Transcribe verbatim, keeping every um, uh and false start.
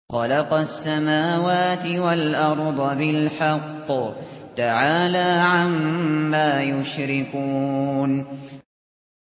خَلَقَ السَّمَاوَاتِ وَالْأَرْضَ بِالْحَقِّ ۚ تَعَالَىٰ عَمَّا يُشْرِكُونَ